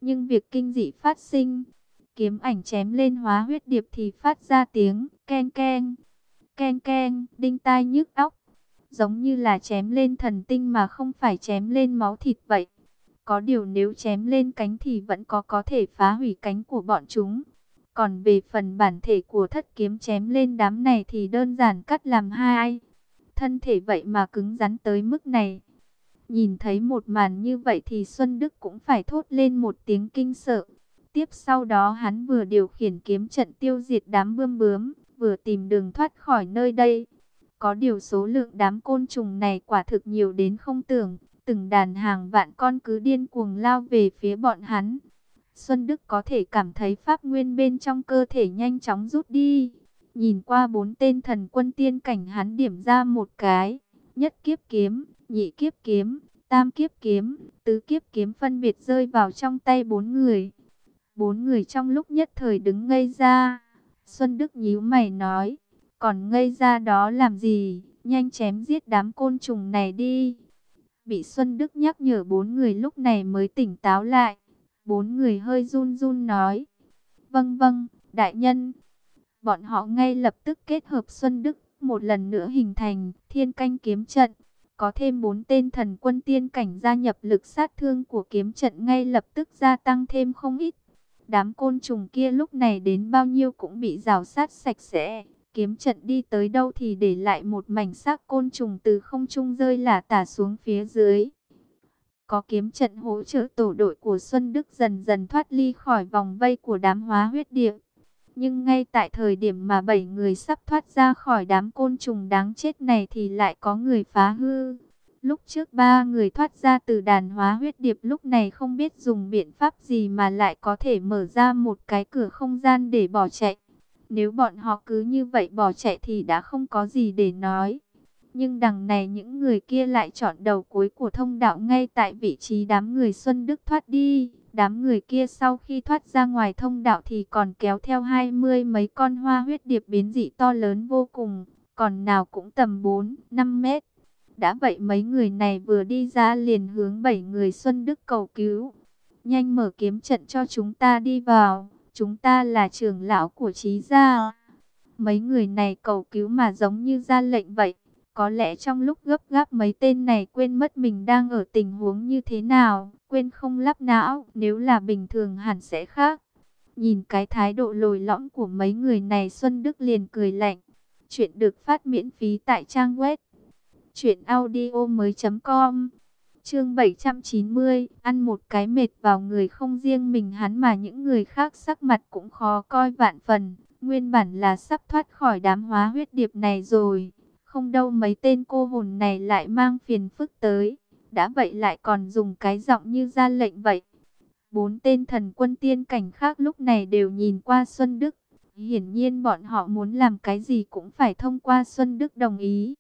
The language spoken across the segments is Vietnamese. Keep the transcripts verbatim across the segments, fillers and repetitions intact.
Nhưng việc kinh dị phát sinh, kiếm ảnh chém lên hóa huyết điệp thì phát ra tiếng keng keng, keng keng, đinh tai nhức óc, giống như là chém lên thần tinh mà không phải chém lên máu thịt vậy. Có điều nếu chém lên cánh thì vẫn có có thể phá hủy cánh của bọn chúng. Còn về phần bản thể của thất kiếm chém lên đám này thì đơn giản cắt làm hai. Thân thể vậy mà cứng rắn tới mức này. Nhìn thấy một màn như vậy thì Xuân Đức cũng phải thốt lên một tiếng kinh sợ. Tiếp sau đó hắn vừa điều khiển kiếm trận tiêu diệt đám bươm bướm, vừa tìm đường thoát khỏi nơi đây. Có điều số lượng đám côn trùng này quả thực nhiều đến không tưởng. Từng đàn hàng vạn con cứ điên cuồng lao về phía bọn hắn. Xuân Đức có thể cảm thấy pháp nguyên bên trong cơ thể nhanh chóng rút đi. Nhìn qua bốn tên thần quân tiên cảnh, hắn điểm ra một cái. Nhất kiếp kiếm, nhị kiếp kiếm, tam kiếp kiếm, tứ kiếp kiếm phân biệt rơi vào trong tay bốn người. Bốn người trong lúc nhất thời đứng ngây ra. Xuân Đức nhíu mày nói, còn ngây ra đó làm gì, nhanh chém giết đám côn trùng này đi. Bị Xuân Đức nhắc nhở, bốn người lúc này mới tỉnh táo lại. Bốn người hơi run run nói, vâng vâng, đại nhân. Bọn họ ngay lập tức kết hợp Xuân Đức, một lần nữa hình thành thiên canh kiếm trận. Có thêm bốn tên thần quân tiên cảnh gia nhập, lực sát thương của kiếm trận ngay lập tức gia tăng thêm không ít. Đám côn trùng kia lúc này đến bao nhiêu cũng bị rào sát sạch sẽ. Kiếm trận đi tới đâu thì để lại một mảnh xác côn trùng từ không trung rơi lả tả xuống phía dưới. Có kiếm trận hỗ trợ, tổ đội của Xuân Đức dần dần thoát ly khỏi vòng vây của đám hóa huyết điệp. Nhưng ngay tại thời điểm mà bảy người sắp thoát ra khỏi đám côn trùng đáng chết này thì lại có người phá hư. Lúc trước ba người thoát ra từ đàn hóa huyết điệp lúc này không biết dùng biện pháp gì mà lại có thể mở ra một cái cửa không gian để bỏ chạy. Nếu bọn họ cứ như vậy bỏ chạy thì đã không có gì để nói. Nhưng đằng này những người kia lại chọn đầu cuối của thông đạo ngay tại vị trí đám người Xuân Đức thoát đi. Đám người kia sau khi thoát ra ngoài thông đạo thì còn kéo theo hai mươi mấy con hoa huyết điệp biến dị to lớn vô cùng. Còn nào cũng tầm bốn năm mét. Đã vậy mấy người này vừa đi ra liền hướng bảy người Xuân Đức cầu cứu. Nhanh mở kiếm trận cho chúng ta đi vào. Chúng ta là trưởng lão của Trí gia. Mấy người này cầu cứu mà giống như ra lệnh vậy. Có lẽ trong lúc gấp gáp mấy tên này quên mất mình đang ở tình huống như thế nào, quên không lắp não, nếu là bình thường hẳn sẽ khác. Nhìn cái thái độ lồi lõm của mấy người này, Xuân Đức liền cười lạnh. Chuyện được phát miễn phí tại trang web truyện audio mới chấm com. Chương bảy trăm chín mươi, ăn một cái mệt vào người, không riêng mình hắn mà những người khác sắc mặt cũng khó coi vạn phần. Nguyên bản là sắp thoát khỏi đám hóa huyết điệp này rồi. Không đâu mấy tên cô hồn này lại mang phiền phức tới. Đã vậy lại còn dùng cái giọng như ra lệnh vậy. Bốn tên thần quân tiên cảnh khác lúc này đều nhìn qua Xuân Đức. Hiển nhiên bọn họ muốn làm cái gì cũng phải thông qua Xuân Đức đồng ý.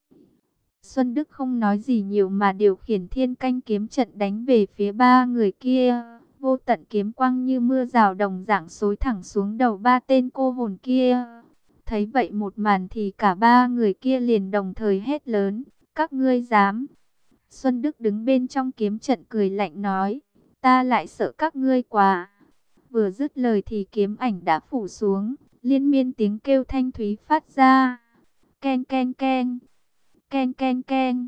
Xuân Đức không nói gì nhiều mà điều khiển thiên canh kiếm trận đánh về phía ba người kia. Vô tận kiếm quang như mưa rào đồng dạng xối thẳng xuống đầu ba tên cô hồn kia. Thấy vậy một màn thì cả ba người kia liền đồng thời hét lớn, các ngươi dám. Xuân Đức đứng bên trong kiếm trận cười lạnh nói, ta lại sợ các ngươi quá. Vừa dứt lời thì kiếm ảnh đã phủ xuống, liên miên tiếng kêu thanh thúy phát ra. Ken ken ken, ken ken ken.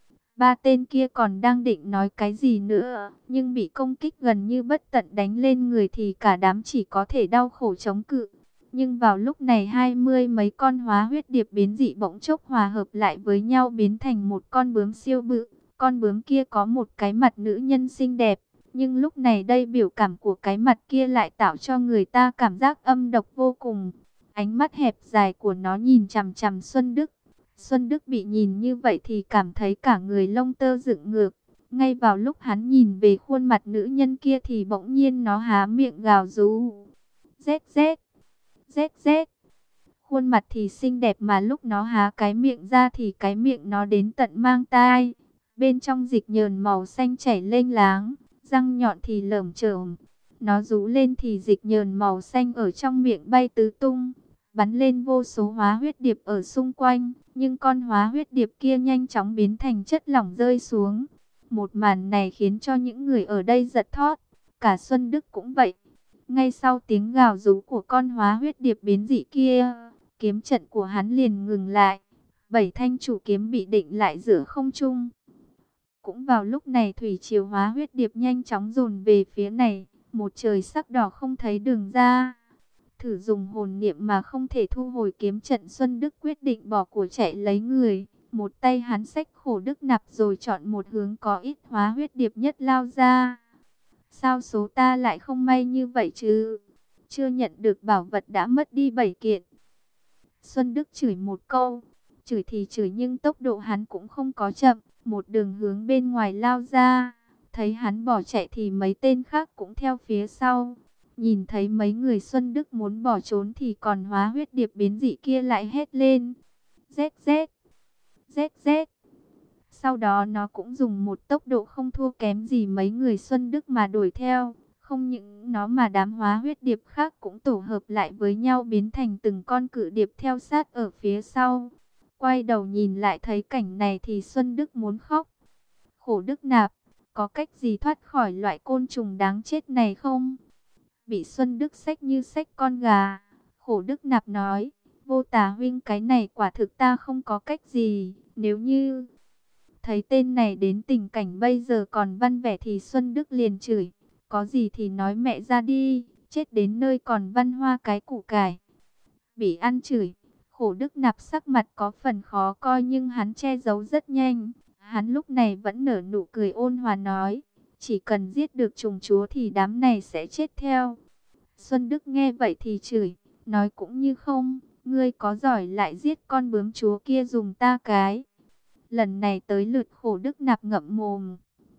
Ba tên kia còn đang định nói cái gì nữa, nhưng bị công kích gần như bất tận đánh lên người thì cả đám chỉ có thể đau khổ chống cự. Nhưng vào lúc này hai mươi mấy con hóa huyết điệp biến dị bỗng chốc hòa hợp lại với nhau biến thành một con bướm siêu bự. Con bướm kia có một cái mặt nữ nhân xinh đẹp, nhưng lúc này đây biểu cảm của cái mặt kia lại tạo cho người ta cảm giác âm độc vô cùng. Ánh mắt hẹp dài của nó nhìn chằm chằm Xuân Đức. Xuân Đức bị nhìn như vậy thì cảm thấy cả người lông tơ dựng ngược. Ngay vào lúc hắn nhìn về khuôn mặt nữ nhân kia thì bỗng nhiên nó há miệng gào rú. Rét rét. Rét rét. Khuôn mặt thì xinh đẹp mà lúc nó há cái miệng ra thì cái miệng nó đến tận mang tai. Bên trong dịch nhờn màu xanh chảy lênh láng, răng nhọn thì lởm chởm. Nó rú lên thì dịch nhờn màu xanh ở trong miệng bay tứ tung, bắn lên vô số hóa huyết điệp ở xung quanh. Nhưng con hóa huyết điệp kia nhanh chóng biến thành chất lỏng rơi xuống. Một màn này khiến cho những người ở đây giật thót. Cả Xuân Đức cũng vậy. Ngay sau tiếng gào rú của con hóa huyết điệp biến dị kia, kiếm trận của hắn liền ngừng lại. Bảy thanh chủ kiếm bị định lại giữa không trung. Cũng vào lúc này thủy triều hóa huyết điệp nhanh chóng dồn về phía này. Một trời sắc đỏ không thấy đường ra. Thử dùng hồn niệm mà không thể thu hồi kiếm trận, Xuân Đức quyết định bỏ của chạy lấy người. Một tay hắn xách khổ đức nạp rồi chọn một hướng có ít hóa huyết điệp nhất lao ra. Sao số ta lại không may như vậy chứ? Chưa nhận được bảo vật đã mất đi bảy kiện. Xuân Đức chửi một câu. Chửi thì chửi nhưng tốc độ hắn cũng không có chậm. Một đường hướng bên ngoài lao ra. Thấy hắn bỏ chạy thì mấy tên khác cũng theo phía sau. Nhìn thấy mấy người Xuân Đức muốn bỏ trốn thì còn hóa huyết điệp biến dị kia lại hét lên. Rét rét. Rét rét. Sau đó nó cũng dùng một tốc độ không thua kém gì mấy người Xuân Đức mà đuổi theo. Không những nó mà đám hóa huyết điệp khác cũng tổ hợp lại với nhau biến thành từng con cự điệp theo sát ở phía sau. Quay đầu nhìn lại thấy cảnh này thì Xuân Đức muốn khóc. Khổ Đức Nạp, có cách gì thoát khỏi loại côn trùng đáng chết này không? Bị Xuân Đức xách như xách con gà. Khổ Đức Nạp nói, Vô Tà huynh, cái này quả thực ta không có cách gì. Nếu như thấy tên này đến tình cảnh bây giờ còn văn vẻ thì Xuân Đức liền chửi. Có gì thì nói mẹ ra đi, chết đến nơi còn văn hoa cái củ cải. Bị ăn chửi, Khổ Đức Nạp sắc mặt có phần khó coi nhưng hắn che giấu rất nhanh. Hắn lúc này vẫn nở nụ cười ôn hòa nói, chỉ cần giết được trùng chúa thì đám này sẽ chết theo. Xuân Đức nghe vậy thì chửi, nói cũng như không, ngươi có giỏi lại giết con bướm chúa kia dùng ta cái. Lần này tới lượt Khổ Đức Nạp ngậm mồm.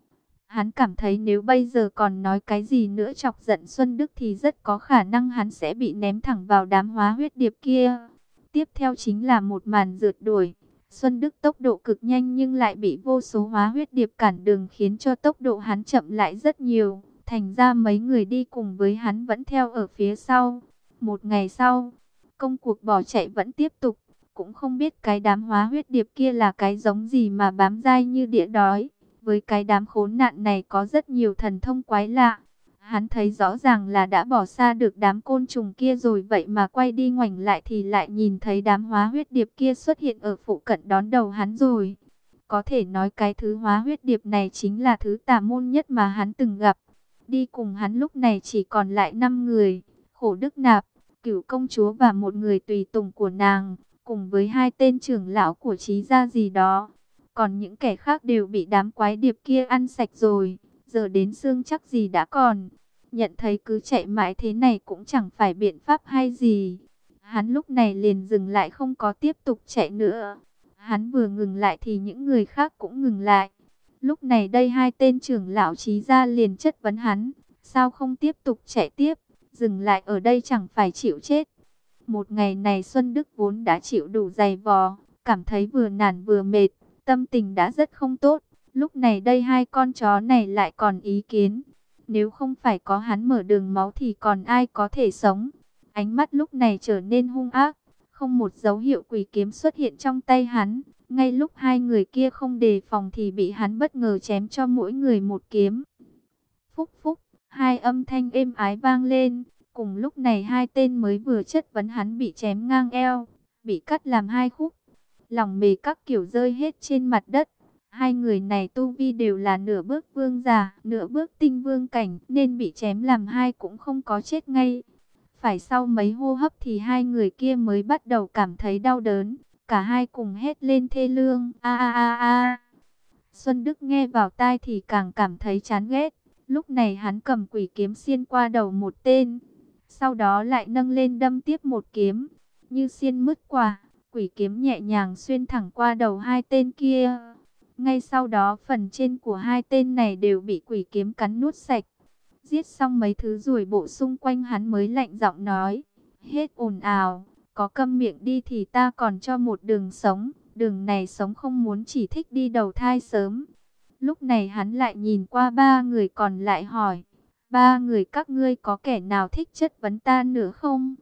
Hắn cảm thấy nếu bây giờ còn nói cái gì nữa chọc giận Xuân Đức thì rất có khả năng hắn sẽ bị ném thẳng vào đám hóa huyết điệp kia. Tiếp theo chính là một màn rượt đuổi. Xuân Đức tốc độ cực nhanh nhưng lại bị vô số hóa huyết điệp cản đường khiến cho tốc độ hắn chậm lại rất nhiều. Thành ra mấy người đi cùng với hắn vẫn theo ở phía sau. Một ngày sau, công cuộc bỏ chạy vẫn tiếp tục. Cũng không biết cái đám hóa huyết điệp kia là cái giống gì mà bám dai như đĩa đói. Với cái đám khốn nạn này có rất nhiều thần thông quái lạ. Hắn thấy rõ ràng là đã bỏ xa được đám côn trùng kia rồi, vậy mà quay đi ngoảnh lại thì lại nhìn thấy đám hóa huyết điệp kia xuất hiện ở phụ cận đón đầu hắn rồi. Có thể nói cái thứ hóa huyết điệp này chính là thứ tà môn nhất mà hắn từng gặp. Đi cùng hắn lúc này chỉ còn lại năm người. Khổ Đức Nạp, Cửu công chúa và một người tùy tùng của nàng, cùng với hai tên trưởng lão của Trí gia gì đó. Còn những kẻ khác đều bị đám quái điệp kia ăn sạch rồi. Giờ đến xương chắc gì đã còn. Nhận thấy cứ chạy mãi thế này cũng chẳng phải biện pháp hay gì. Hắn lúc này liền dừng lại, không có tiếp tục chạy nữa. Hắn vừa ngừng lại thì những người khác cũng ngừng lại. Lúc này đây hai tên trưởng lão Trí gia liền chất vấn hắn. Sao không tiếp tục chạy tiếp? Dừng lại ở đây chẳng phải chịu chết. Một ngày này Xuân Đức vốn đã chịu đủ dày vò. Cảm thấy vừa nản vừa mệt. Tâm tình đã rất không tốt. Lúc này đây hai con chó này lại còn ý kiến. Nếu không phải có hắn mở đường máu thì còn ai có thể sống. Ánh mắt lúc này trở nên hung ác. Không một dấu hiệu quỷ kiếm xuất hiện trong tay hắn. Ngay lúc hai người kia không đề phòng thì bị hắn bất ngờ chém cho mỗi người một kiếm. Phúc phúc, hai âm thanh êm ái vang lên. Cùng lúc này hai tên mới vừa chất vấn hắn bị chém ngang eo, bị cắt làm hai khúc. Lòng mề các kiểu rơi hết trên mặt đất. Hai người này tu vi đều là nửa bước vương giả, nửa bước tinh vương cảnh, nên bị chém làm hai cũng không có chết ngay. Phải sau mấy hô hấp thì hai người kia mới bắt đầu cảm thấy đau đớn. Cả hai cùng hét lên thê lương, a a a a. Xuân Đức nghe vào tai thì càng cảm thấy chán ghét. Lúc này hắn cầm quỷ kiếm xiên qua đầu một tên. Sau đó lại nâng lên đâm tiếp một kiếm. Như xiên mứt quả, quỷ kiếm nhẹ nhàng xuyên thẳng qua đầu hai tên kia. Ngay sau đó phần trên của hai tên này đều bị quỷ kiếm cắn nuốt sạch. Giết xong mấy thứ rùi bộ xung quanh hắn mới lạnh giọng nói. Hết ồn ào, có câm miệng đi thì ta còn cho một đường sống. Đường này sống không muốn, chỉ thích đi đầu thai sớm. Lúc này hắn lại nhìn qua ba người còn lại hỏi. Ba người các ngươi có kẻ nào thích chất vấn ta nữa không?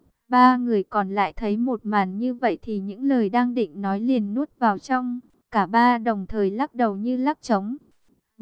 Ba người còn lại thấy một màn như vậy thì những lời đang định nói liền nuốt vào trong. Cả ba đồng thời lắc đầu như lắc trống.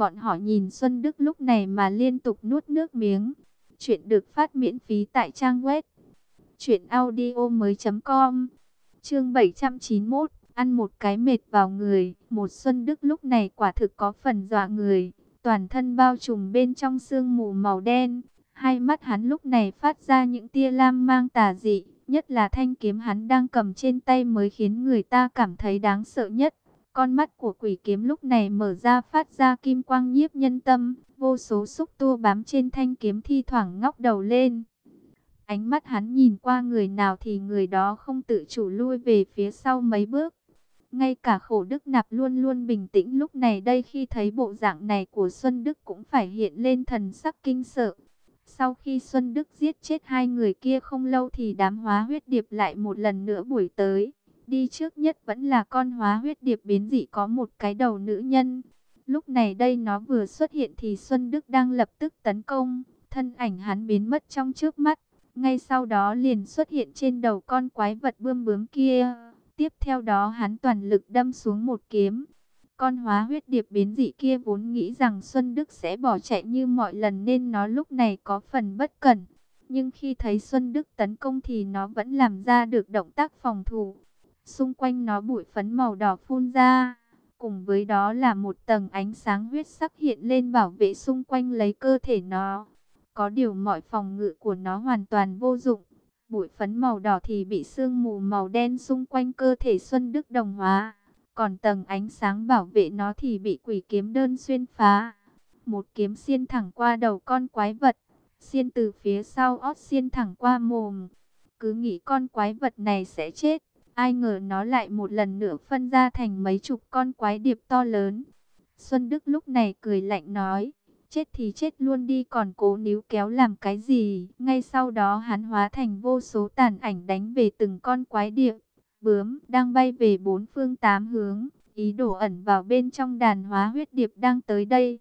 Bọn họ nhìn Xuân Đức lúc này mà liên tục nuốt nước miếng. Chuyện được phát miễn phí tại trang web truyện audio mới chấm com. Chương bảy trăm chín mươi mốt, ăn một cái mệt vào người. Một Xuân Đức lúc này quả thực có phần dọa người, toàn thân bao trùm bên trong sương mù màu đen. Hai mắt hắn lúc này phát ra những tia lam mang tà dị, nhất là thanh kiếm hắn đang cầm trên tay mới khiến người ta cảm thấy đáng sợ nhất. Con mắt của quỷ kiếm lúc này mở ra phát ra kim quang nhiếp nhân tâm, vô số xúc tua bám trên thanh kiếm thi thoảng ngóc đầu lên. Ánh mắt hắn nhìn qua người nào thì người đó không tự chủ lui về phía sau mấy bước. Ngay cả Khổ Đức Nạp luôn luôn bình tĩnh lúc này đây khi thấy bộ dạng này của Xuân Đức cũng phải hiện lên thần sắc kinh sợ. Sau khi Xuân Đức giết chết hai người kia không lâu thì đám hóa huyết điệp lại một lần nữa đuổi tới. Đi trước nhất vẫn là con hóa huyết điệp biến dị có một cái đầu nữ nhân. Lúc này đây nó vừa xuất hiện thì Xuân Đức đang lập tức tấn công. Thân ảnh hắn biến mất trong trước mắt. Ngay sau đó liền xuất hiện trên đầu con quái vật bươm bướm kia. Tiếp theo đó hắn toàn lực đâm xuống một kiếm. Con hóa huyết điệp biến dị kia vốn nghĩ rằng Xuân Đức sẽ bỏ chạy như mọi lần nên nó lúc này có phần bất cẩn. Nhưng khi thấy Xuân Đức tấn công thì nó vẫn làm ra được động tác phòng thủ. Xung quanh nó bụi phấn màu đỏ phun ra. Cùng với đó là một tầng ánh sáng huyết sắc hiện lên bảo vệ xung quanh lấy cơ thể nó. Có điều mọi phòng ngự của nó hoàn toàn vô dụng. Bụi phấn màu đỏ thì bị sương mù màu đen xung quanh cơ thể Xuân Đức đồng hóa. Còn tầng ánh sáng bảo vệ nó thì bị quỷ kiếm đơn xuyên phá. Một kiếm xiên thẳng qua đầu con quái vật. Xiên từ phía sau ót xiên thẳng qua mồm. Cứ nghĩ con quái vật này sẽ chết. Ai ngờ nó lại một lần nữa phân ra thành mấy chục con quái điệp to lớn. Xuân Đức lúc này cười lạnh nói. Chết thì chết luôn đi còn cố níu kéo làm cái gì. Ngay sau đó hắn hóa thành vô số tàn ảnh đánh về từng con quái điệp. Bướm đang bay về bốn phương tám hướng. Ý đồ ẩn vào bên trong đàn hóa huyết điệp đang tới đây.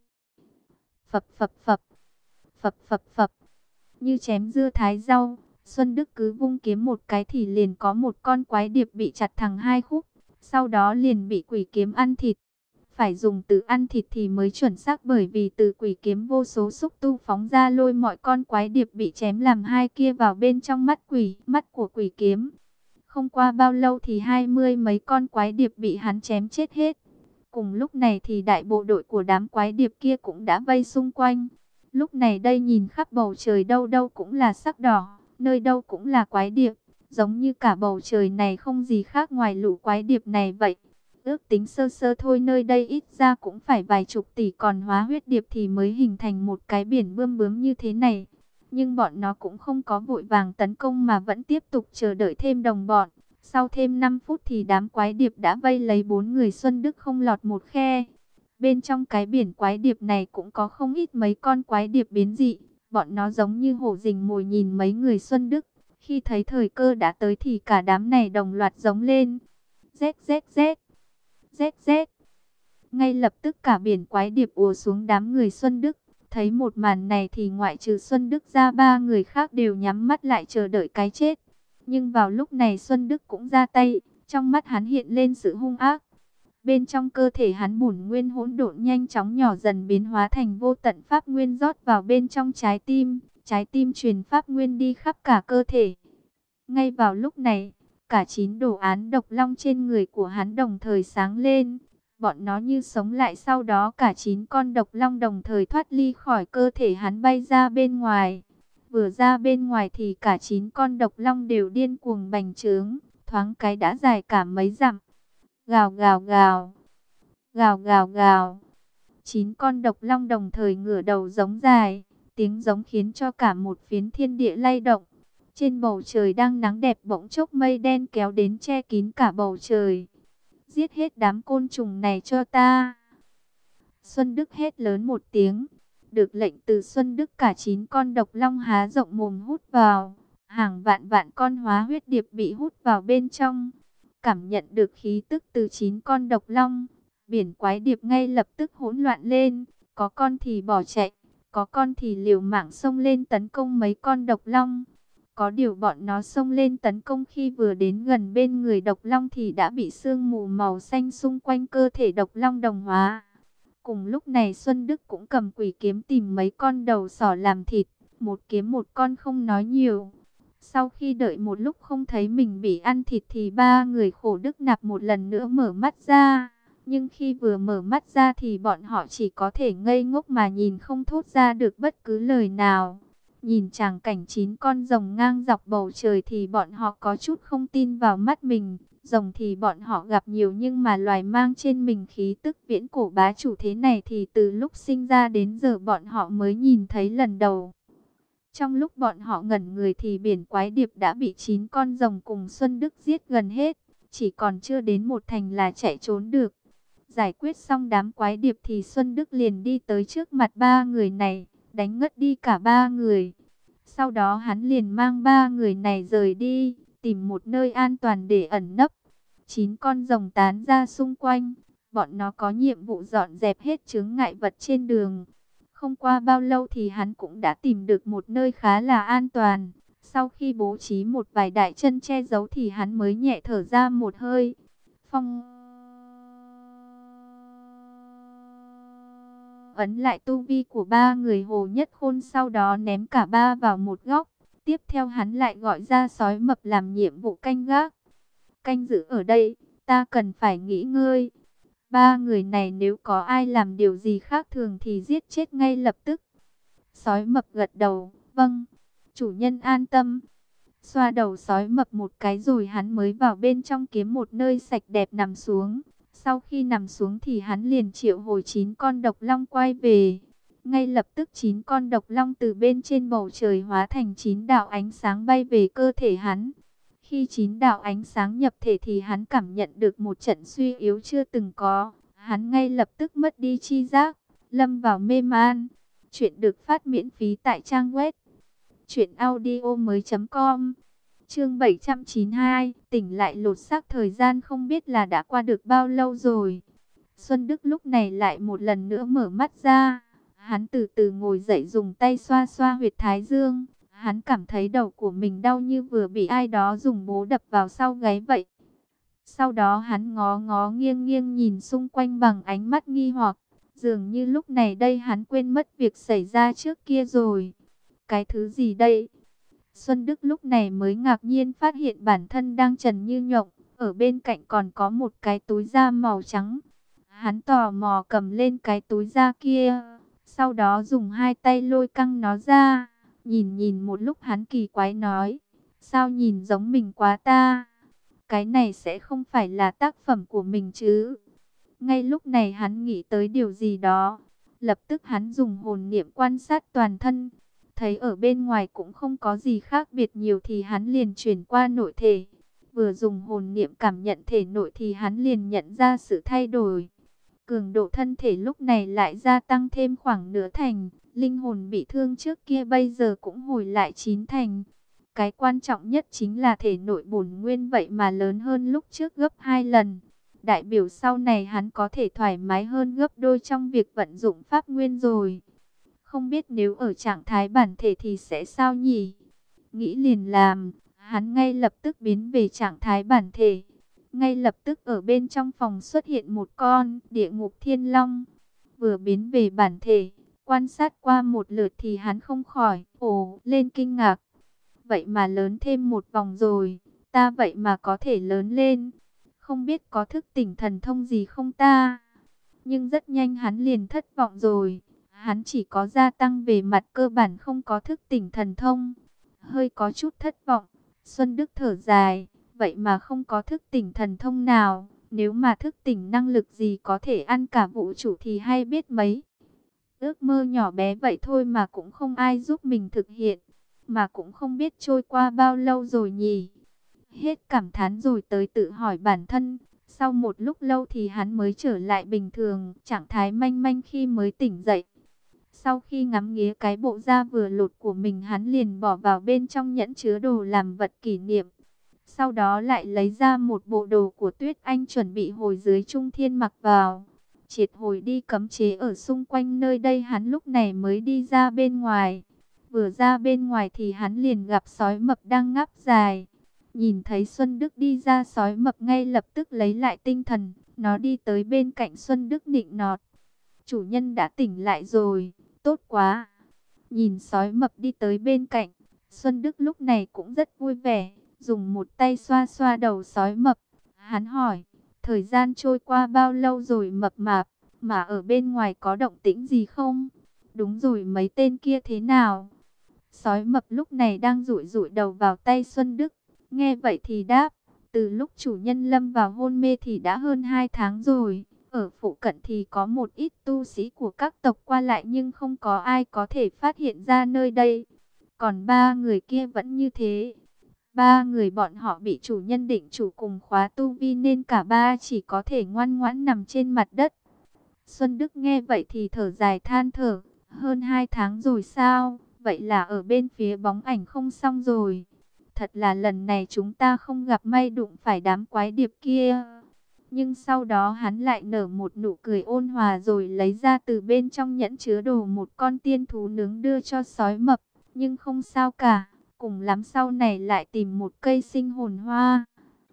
Phập phập phập. Phập phập phập. Như chém dưa thái rau. Xuân Đức cứ vung kiếm một cái thì liền có một con quái điệp bị chặt thành hai khúc. Sau đó liền bị quỷ kiếm ăn thịt. Phải dùng từ ăn thịt thì mới chuẩn xác bởi vì từ quỷ kiếm vô số xúc tu phóng ra lôi mọi con quái điệp bị chém làm hai kia vào bên trong mắt quỷ, mắt của quỷ kiếm. Không qua bao lâu thì hai mươi mấy con quái điệp bị hắn chém chết hết. Cùng lúc này thì đại bộ đội của đám quái điệp kia cũng đã vây xung quanh. Lúc này đây nhìn khắp bầu trời đâu đâu cũng là sắc đỏ, nơi đâu cũng là quái điệp. Giống như cả bầu trời này không gì khác ngoài lũ quái điệp này vậy. Ước tính sơ sơ thôi nơi đây ít ra cũng phải vài chục tỷ còn hóa huyết điệp thì mới hình thành một cái biển bươm bướm như thế này. Nhưng bọn nó cũng không có vội vàng tấn công mà vẫn tiếp tục chờ đợi thêm đồng bọn. Sau thêm năm phút thì đám quái điệp đã vây lấy bốn người Xuân Đức không lọt một khe. Bên trong cái biển quái điệp này cũng có không ít mấy con quái điệp biến dị. Bọn nó giống như hổ rình mồi nhìn mấy người Xuân Đức. Khi thấy thời cơ đã tới thì cả đám này đồng loạt giống lên. Rét rét rét. Rét rét. Ngay lập tức cả biển quái điệp ùa xuống đám người Xuân Đức. Thấy một màn này thì ngoại trừ Xuân Đức ra ba người khác đều nhắm mắt lại chờ đợi cái chết. Nhưng vào lúc này Xuân Đức cũng ra tay. Trong mắt hắn hiện lên sự hung ác. Bên trong cơ thể hắn bổn nguyên hỗn độn nhanh chóng nhỏ dần biến hóa thành vô tận pháp nguyên rót vào bên trong trái tim. Trái tim truyền pháp nguyên đi khắp cả cơ thể. Ngay vào lúc này, cả chín đồ án độc long trên người của hắn đồng thời sáng lên. Bọn nó như sống lại, sau đó cả chín con độc long đồng thời thoát ly khỏi cơ thể hắn bay ra bên ngoài. Vừa ra bên ngoài thì cả chín con độc long đều điên cuồng bành trướng, thoáng cái đã dài cả mấy dặm. Gào gào gào, gào gào gào. Chín con độc long đồng thời ngửa đầu giống dài, tiếng giống khiến cho cả một phiến thiên địa lay động. Trên bầu trời đang nắng đẹp bỗng chốc mây đen kéo đến che kín cả bầu trời. Giết hết đám côn trùng này cho ta. Xuân Đức hét lớn một tiếng. Được lệnh từ Xuân Đức cả chín con độc long há rộng mồm hút vào. Hàng vạn vạn con hóa huyết điệp bị hút vào bên trong. Cảm nhận được khí tức từ chín con độc long. Biển quái điệp ngay lập tức hỗn loạn lên. Có con thì bỏ chạy. Có con thì liều mạng xông lên tấn công mấy con độc long. Có điều bọn nó xông lên tấn công khi vừa đến gần bên người độc long thì đã bị sương mù màu xanh xung quanh cơ thể độc long đồng hóa. Cùng lúc này Xuân Đức cũng cầm quỷ kiếm tìm mấy con đầu sỏ làm thịt, một kiếm một con không nói nhiều. Sau khi đợi một lúc không thấy mình bị ăn thịt thì ba người khổ Đức Nạp một lần nữa mở mắt ra. Nhưng khi vừa mở mắt ra thì bọn họ chỉ có thể ngây ngốc mà nhìn, không thốt ra được bất cứ lời nào. Nhìn tràng cảnh chín con rồng ngang dọc bầu trời thì bọn họ có chút không tin vào mắt mình. Rồng thì bọn họ gặp nhiều, nhưng mà loài mang trên mình khí tức viễn cổ bá chủ thế này thì từ lúc sinh ra đến giờ bọn họ mới nhìn thấy lần đầu. Trong lúc bọn họ ngẩn người thì biển quái điệp đã bị chín con rồng cùng Xuân Đức giết gần hết. Chỉ còn chưa đến một thành là chạy trốn được. Giải quyết xong đám quái điệp thì Xuân Đức liền đi tới trước mặt ba người này, đánh ngất đi cả ba người. Sau đó hắn liền mang ba người này rời đi, tìm một nơi an toàn để ẩn nấp. Chín con rồng tán ra xung quanh, bọn nó có nhiệm vụ dọn dẹp hết chướng ngại vật trên đường. Không qua bao lâu thì hắn cũng đã tìm được một nơi khá là an toàn. Sau khi bố trí một vài đại chân che giấu thì hắn mới nhẹ thở ra một hơi. Phong ấn lại tu vi của ba người Hồ Nhất Khôn, sau đó ném cả ba vào một góc. Tiếp theo hắn lại gọi ra sói mập làm nhiệm vụ canh gác. Canh giữ ở đây, ta cần phải nghỉ ngơi. Ba người này nếu có ai làm điều gì khác thường thì giết chết ngay lập tức. Sói mập gật đầu, vâng, chủ nhân an tâm. Xoa đầu sói mập một cái rồi hắn mới vào bên trong kiếm một nơi sạch đẹp nằm xuống. Sau khi nằm xuống thì hắn liền triệu hồi chín con độc long quay về. Ngay lập tức chín con độc long từ bên trên bầu trời hóa thành chín đạo ánh sáng bay về cơ thể hắn. Khi chín đạo ánh sáng nhập thể thì hắn cảm nhận được một trận suy yếu chưa từng có. Hắn ngay lập tức mất đi chi giác, lâm vào mê man. Chuyện được phát miễn phí tại trang web truyện audio mới chấm com. Chương bảy trăm chín mươi hai, tỉnh lại lột xác. Thời gian không biết là đã qua được bao lâu rồi. Xuân Đức lúc này lại một lần nữa mở mắt ra. Hắn từ từ ngồi dậy, dùng tay xoa xoa huyệt thái dương. Hắn cảm thấy đầu của mình đau như vừa bị ai đó dùng búa đập vào sau gáy vậy. Sau đó hắn ngó ngó nghiêng nghiêng nhìn xung quanh bằng ánh mắt nghi hoặc. Dường như lúc này đây hắn quên mất việc xảy ra trước kia rồi. Cái thứ gì đây? Xuân Đức lúc này mới ngạc nhiên phát hiện bản thân đang trần như nhộng. Ở bên cạnh còn có một cái túi da màu trắng. Hắn tò mò cầm lên cái túi da kia. Sau đó dùng hai tay lôi căng nó ra. Nhìn nhìn một lúc hắn kỳ quái nói. Sao nhìn giống mình quá ta? Cái này sẽ không phải là tác phẩm của mình chứ? Ngay lúc này hắn nghĩ tới điều gì đó. Lập tức hắn dùng hồn niệm quan sát toàn thân. Thấy ở bên ngoài cũng không có gì khác biệt nhiều thì hắn liền chuyển qua nội thể. Vừa dùng hồn niệm cảm nhận thể nội thì hắn liền nhận ra sự thay đổi. Cường độ thân thể lúc này lại gia tăng thêm khoảng nửa thành. Linh hồn bị thương trước kia bây giờ cũng hồi lại chín thành. Cái quan trọng nhất chính là thể nội bổn nguyên vậy mà lớn hơn lúc trước gấp hai lần. Đại biểu sau này hắn có thể thoải mái hơn gấp đôi trong việc vận dụng pháp nguyên rồi. Không biết nếu ở trạng thái bản thể thì sẽ sao nhỉ? Nghĩ liền làm, hắn ngay lập tức biến về trạng thái bản thể. Ngay lập tức ở bên trong phòng xuất hiện một con địa ngục thiên long. Vừa biến về bản thể, quan sát qua một lượt thì hắn không khỏi ồ lên kinh ngạc. Vậy mà lớn thêm một vòng rồi, ta vậy mà có thể lớn lên. Không biết có thức tỉnh thần thông gì không ta? Nhưng rất nhanh hắn liền thất vọng rồi. Hắn chỉ có gia tăng về mặt cơ bản, không có thức tỉnh thần thông. Hơi có chút thất vọng, Xuân Đức thở dài. Vậy mà không có thức tỉnh thần thông nào. Nếu mà thức tỉnh năng lực gì có thể ăn cả vũ trụ thì hay biết mấy. Ước mơ nhỏ bé vậy thôi mà cũng không ai giúp mình thực hiện. Mà cũng không biết trôi qua bao lâu rồi nhỉ. Hết cảm thán rồi tới tự hỏi bản thân. Sau một lúc lâu thì hắn mới trở lại bình thường, trạng thái manh manh khi mới tỉnh dậy. Sau khi ngắm nghía cái bộ da vừa lột của mình, hắn liền bỏ vào bên trong nhẫn chứa đồ làm vật kỷ niệm. Sau đó lại lấy ra một bộ đồ của Tuyết Anh chuẩn bị hồi dưới Trung Thiên mặc vào. Triệt hồi đi cấm chế ở xung quanh nơi đây, hắn lúc này mới đi ra bên ngoài. Vừa ra bên ngoài thì hắn liền gặp sói mập đang ngáp dài. Nhìn thấy Xuân Đức đi ra, sói mập ngay lập tức lấy lại tinh thần. Nó đi tới bên cạnh Xuân Đức nịnh nọt. chủ nhân đã tỉnh lại rồi, tốt quá. Nhìn sói mập đi tới bên cạnh, Xuân Đức lúc này cũng rất vui vẻ, dùng một tay xoa xoa đầu sói mập. Hắn hỏi, thời gian trôi qua bao lâu rồi mập mạp, mà ở bên ngoài có động tĩnh gì không? Đúng rồi, mấy tên kia thế nào? Sói mập lúc này đang dụi dụi đầu vào tay Xuân Đức, nghe vậy thì đáp, từ lúc chủ nhân lâm vào hôn mê thì đã hơn hai tháng rồi. Ở phụ cận thì có một ít tu sĩ của các tộc qua lại nhưng không có ai có thể phát hiện ra nơi đây. Còn ba người kia vẫn như thế. Ba người bọn họ bị chủ nhân định chủ cùng khóa tu vi nên cả ba chỉ có thể ngoan ngoãn nằm trên mặt đất. Xuân Đức nghe vậy thì thở dài than thở, hơn hai tháng rồi sao? Vậy là ở bên phía bóng ảnh không xong rồi. Thật là lần này chúng ta không gặp may đụng phải đám quái điệp kia. Nhưng sau đó hắn lại nở một nụ cười ôn hòa rồi lấy ra từ bên trong nhẫn chứa đồ một con tiên thú nướng đưa cho sói mập. Nhưng không sao cả, cùng lắm sau này lại tìm một cây sinh hồn hoa.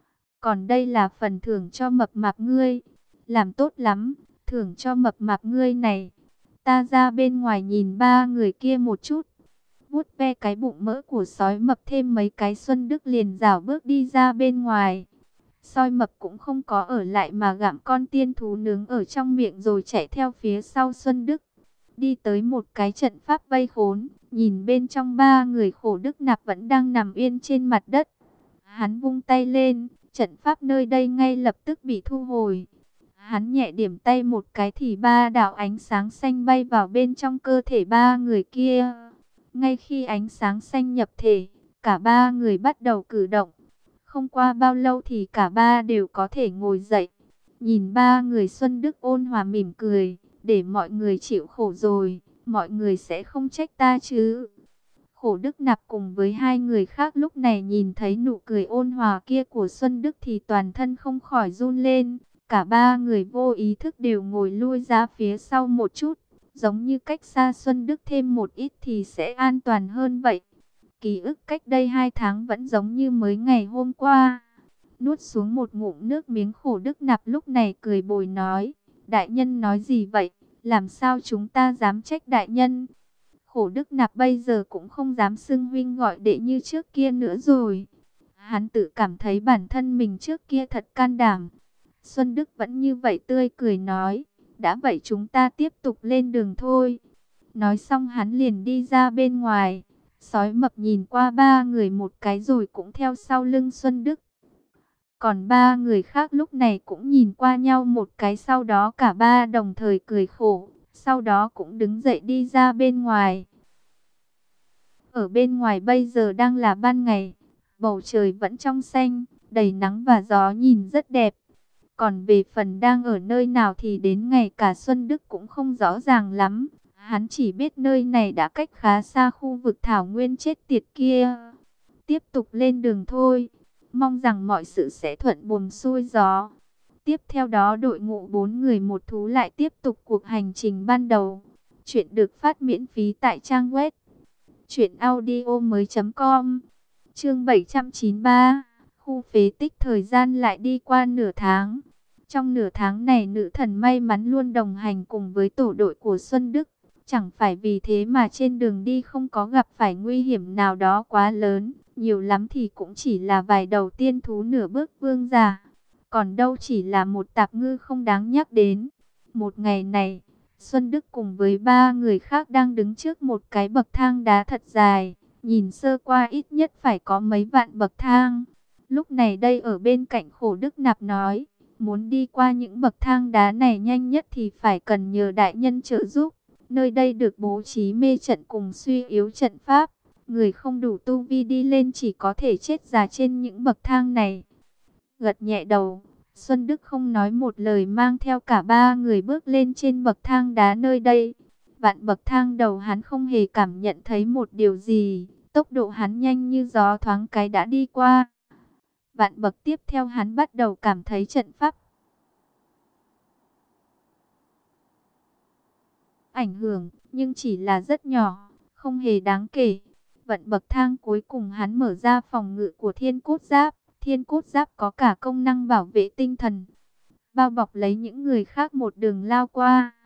Còn đây là phần thưởng cho mập mạp ngươi. Làm tốt lắm, thưởng cho mập mạp ngươi này. Ta ra bên ngoài nhìn ba người kia một chút. Vuốt ve cái bụng mỡ của sói mập thêm mấy cái, Xuân Đức liền rảo bước đi ra bên ngoài. Sói mập cũng không có ở lại mà gặm con tiên thú nướng ở trong miệng rồi chạy theo phía sau Xuân Đức. Đi tới một cái trận pháp vây khốn, nhìn bên trong ba người Khổ Đức Nạp vẫn đang nằm yên trên mặt đất. Hắn vung tay lên, trận pháp nơi đây ngay lập tức bị thu hồi. Hắn nhẹ điểm tay một cái thì ba đạo ánh sáng xanh bay vào bên trong cơ thể ba người kia. Ngay khi ánh sáng xanh nhập thể, cả ba người bắt đầu cử động. Không qua bao lâu thì cả ba đều có thể ngồi dậy. Nhìn ba người, Xuân Đức ôn hòa mỉm cười, để mọi người chịu khổ rồi, mọi người sẽ không trách ta chứ. Khổ Đức Nạp cùng với hai người khác lúc này nhìn thấy nụ cười ôn hòa kia của Xuân Đức thì toàn thân không khỏi run lên. Cả ba người vô ý thức đều ngồi lui ra phía sau một chút, giống như cách xa Xuân Đức thêm một ít thì sẽ an toàn hơn vậy. Ký ức cách đây hai tháng vẫn giống như mới ngày hôm qua. Nuốt xuống một ngụm nước miếng, Khổ Đức Nạp lúc này cười bồi nói, đại nhân nói gì vậy, làm sao chúng ta dám trách đại nhân. Khổ Đức Nạp bây giờ cũng không dám xưng huynh gọi đệ như trước kia nữa rồi. Hắn tự cảm thấy bản thân mình trước kia thật can đảm. Xuân Đức vẫn như vậy tươi cười nói, đã vậy chúng ta tiếp tục lên đường thôi. Nói xong hắn liền đi ra bên ngoài. Sói mập nhìn qua ba người một cái rồi cũng theo sau lưng Xuân Đức. Còn ba người khác lúc này cũng nhìn qua nhau một cái, sau đó cả ba đồng thời cười khổ, sau đó cũng đứng dậy đi ra bên ngoài. Ở bên ngoài bây giờ đang là ban ngày, bầu trời vẫn trong xanh, đầy nắng và gió nhìn rất đẹp. Còn về phần đang ở nơi nào thì đến ngày cả Xuân Đức cũng không rõ ràng lắm. Hắn chỉ biết nơi này đã cách khá xa khu vực thảo nguyên chết tiệt kia. Tiếp tục lên đường thôi. Mong rằng mọi sự sẽ thuận buồm xuôi gió. Tiếp theo đó đội ngũ bốn người một thú lại tiếp tục cuộc hành trình ban đầu. Chuyện được phát miễn phí tại trang web truyện audio mới chấm com. Chương bảy trăm chín mươi ba. Khu phế tích. Thời gian lại đi qua nửa tháng. Trong nửa tháng này, nữ thần may mắn luôn đồng hành cùng với tổ đội của Xuân Đức. Chẳng phải vì thế mà trên đường đi không có gặp phải nguy hiểm nào đó quá lớn. Nhiều lắm thì cũng chỉ là vài đầu tiên thú nửa bước vương giả. Còn đâu chỉ là một tạp ngư không đáng nhắc đến. Một ngày này, Xuân Đức cùng với ba người khác đang đứng trước một cái bậc thang đá thật dài. Nhìn sơ qua ít nhất phải có mấy vạn bậc thang. Lúc này đây ở bên cạnh Khổ Đức Nạp nói, muốn đi qua những bậc thang đá này nhanh nhất thì phải cần nhờ đại nhân trợ giúp. Nơi đây được bố trí mê trận cùng suy yếu trận pháp. Người không đủ tu vi đi lên chỉ có thể chết già trên những bậc thang này. Gật nhẹ đầu, Xuân Đức không nói một lời mang theo cả ba người bước lên trên bậc thang đá nơi đây. Vạn bậc thang đầu hắn không hề cảm nhận thấy một điều gì. Tốc độ hắn nhanh như gió, thoáng cái đã đi qua. Vạn bậc tiếp theo hắn bắt đầu cảm thấy trận pháp ảnh hưởng, nhưng chỉ là rất nhỏ, không hề đáng kể. Vận bậc thang cuối cùng hắn mở ra phòng ngự của Thiên Cốt Giáp. Thiên Cốt Giáp có cả công năng bảo vệ tinh thần, bao bọc lấy những người khác một đường lao qua.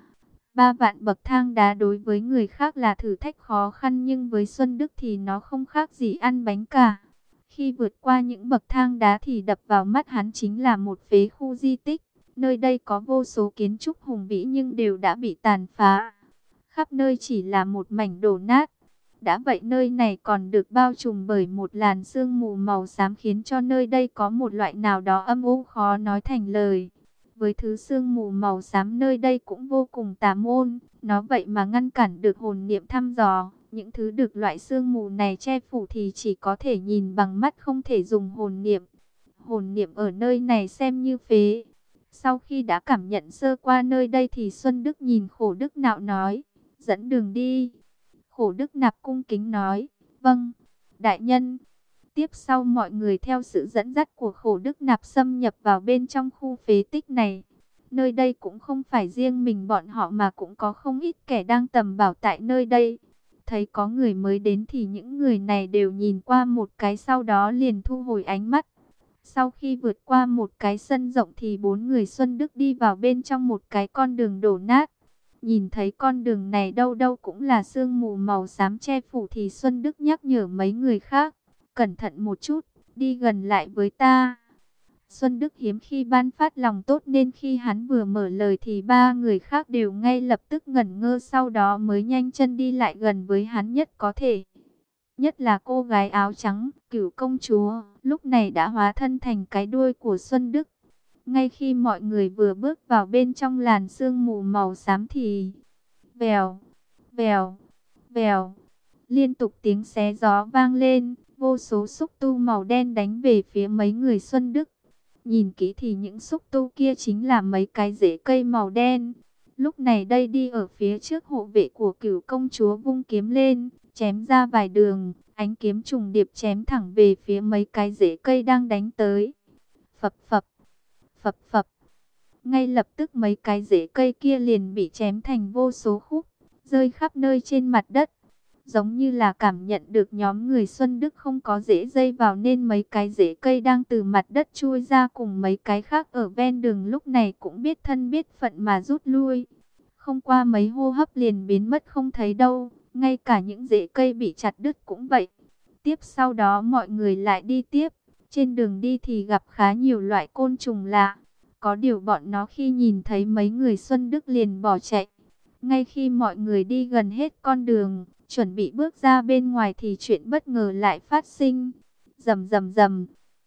Ba vạn bậc thang đá đối với người khác là thử thách khó khăn, nhưng với Xuân Đức thì nó không khác gì ăn bánh cả. Khi vượt qua những bậc thang đá thì đập vào mắt hắn chính là một phế khu di tích. Nơi đây có vô số kiến trúc hùng vĩ nhưng đều đã bị tàn phá. Khắp nơi chỉ là một mảnh đổ nát. Đã vậy nơi này còn được bao trùm bởi một làn sương mù màu xám khiến cho nơi đây có một loại nào đó âm u khó nói thành lời. Với thứ sương mù màu xám nơi đây cũng vô cùng tà môn, nó vậy mà ngăn cản được hồn niệm thăm dò. Những thứ được loại sương mù này che phủ thì chỉ có thể nhìn bằng mắt, không thể dùng hồn niệm. Hồn niệm ở nơi này xem như phế. Sau khi đã cảm nhận sơ qua nơi đây thì Xuân Đức nhìn Khổ Đức Nạo nói, dẫn đường đi. Khổ Đức Nạp cung kính nói, vâng, đại nhân. Tiếp sau mọi người theo sự dẫn dắt của Khổ Đức Nạp xâm nhập vào bên trong khu phế tích này. Nơi đây cũng không phải riêng mình bọn họ mà cũng có không ít kẻ đang tầm bảo tại nơi đây. Thấy có người mới đến thì những người này đều nhìn qua một cái, sau đó liền thu hồi ánh mắt. Sau khi vượt qua một cái sân rộng thì bốn người Xuân Đức đi vào bên trong một cái con đường đổ nát. Nhìn thấy con đường này đâu đâu cũng là sương mù màu xám che phủ thì Xuân Đức nhắc nhở mấy người khác, cẩn thận một chút, đi gần lại với ta. Xuân Đức hiếm khi ban phát lòng tốt nên khi hắn vừa mở lời thì ba người khác đều ngay lập tức ngẩn ngơ, sau đó mới nhanh chân đi lại gần với hắn nhất có thể. Nhất là cô gái áo trắng, Cửu công chúa, lúc này đã hóa thân thành cái đuôi của Xuân Đức. Ngay khi mọi người vừa bước vào bên trong làn sương mù màu xám thì vèo, vèo, vèo, liên tục tiếng xé gió vang lên, vô số xúc tu màu đen đánh về phía mấy người Xuân Đức. Nhìn kỹ thì những xúc tu kia chính là mấy cái rễ cây màu đen. Lúc này đây đi ở phía trước hộ vệ của Cửu công chúa vung kiếm lên, chém ra vài đường, ánh kiếm trùng điệp chém thẳng về phía mấy cái rễ cây đang đánh tới. Phập phập, phập phập. Ngay lập tức mấy cái rễ cây kia liền bị chém thành vô số khúc, rơi khắp nơi trên mặt đất. Giống như là cảm nhận được nhóm người Xuân Đức không có dễ dây vào nên mấy cái rễ cây đang từ mặt đất chui ra cùng mấy cái khác ở ven đường lúc này cũng biết thân biết phận mà rút lui. Không qua mấy hô hấp liền biến mất không thấy đâu, ngay cả những rễ cây bị chặt đứt cũng vậy. Tiếp sau đó mọi người lại đi tiếp, trên đường đi thì gặp khá nhiều loại côn trùng lạ. Có điều bọn nó khi nhìn thấy mấy người Xuân Đức liền bỏ chạy. Ngay khi mọi người đi gần hết con đường, chuẩn bị bước ra bên ngoài thì chuyện bất ngờ lại phát sinh. Rầm rầm rầm,